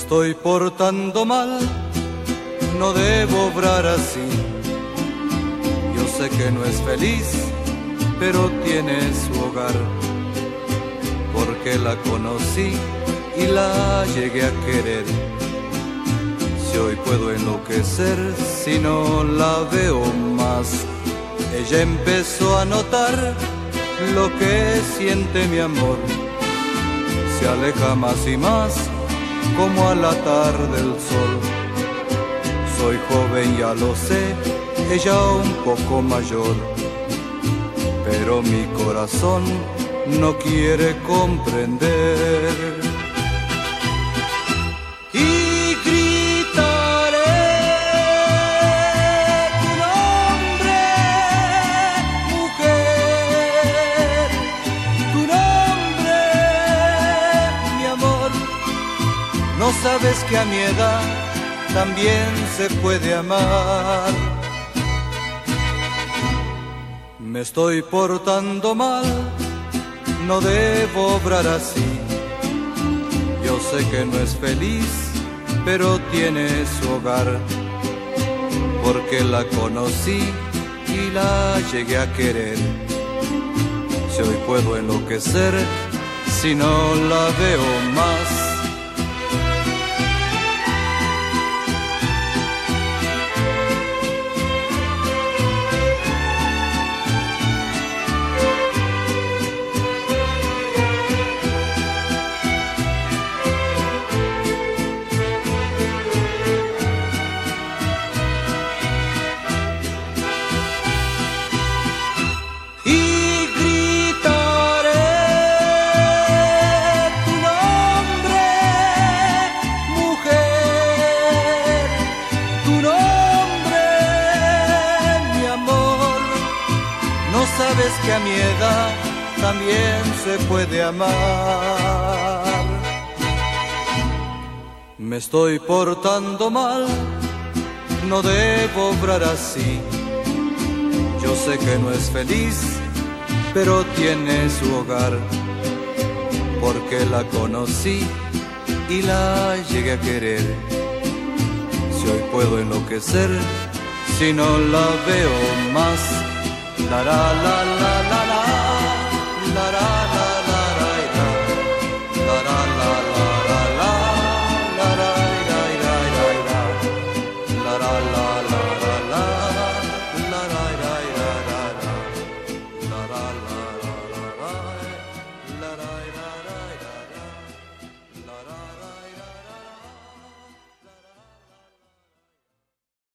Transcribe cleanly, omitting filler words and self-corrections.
estoy portando mal, no debo obrar así. Yo sé que no es feliz, pero tiene su hogar, porque la conocí y la llegué a querer. Si hoy puedo enloquecer, si no la veo más, ella empezó a notar lo que siente mi amor. Se aleja más y más, como al atar del sol. Soy joven, ya lo sé, ella un poco mayor, pero mi corazón no quiere comprender. Y gritaré tu nombre, mujer, tu nombre, mi amor. No sabes que a mi edad también se puede amar. Me estoy portando mal, no debo obrar así. Yo sé que no es feliz, pero tiene su hogar, porque la conocí y la llegué a querer. Si hoy puedo enloquecer, si no la veo más. Sabes que a mi edad también se puede amar. Me estoy portando mal, no debo obrar así. Yo sé que no es feliz, pero tiene su hogar, porque la conocí y la llegué a querer. Si hoy puedo enloquecer, si no la veo más. La la la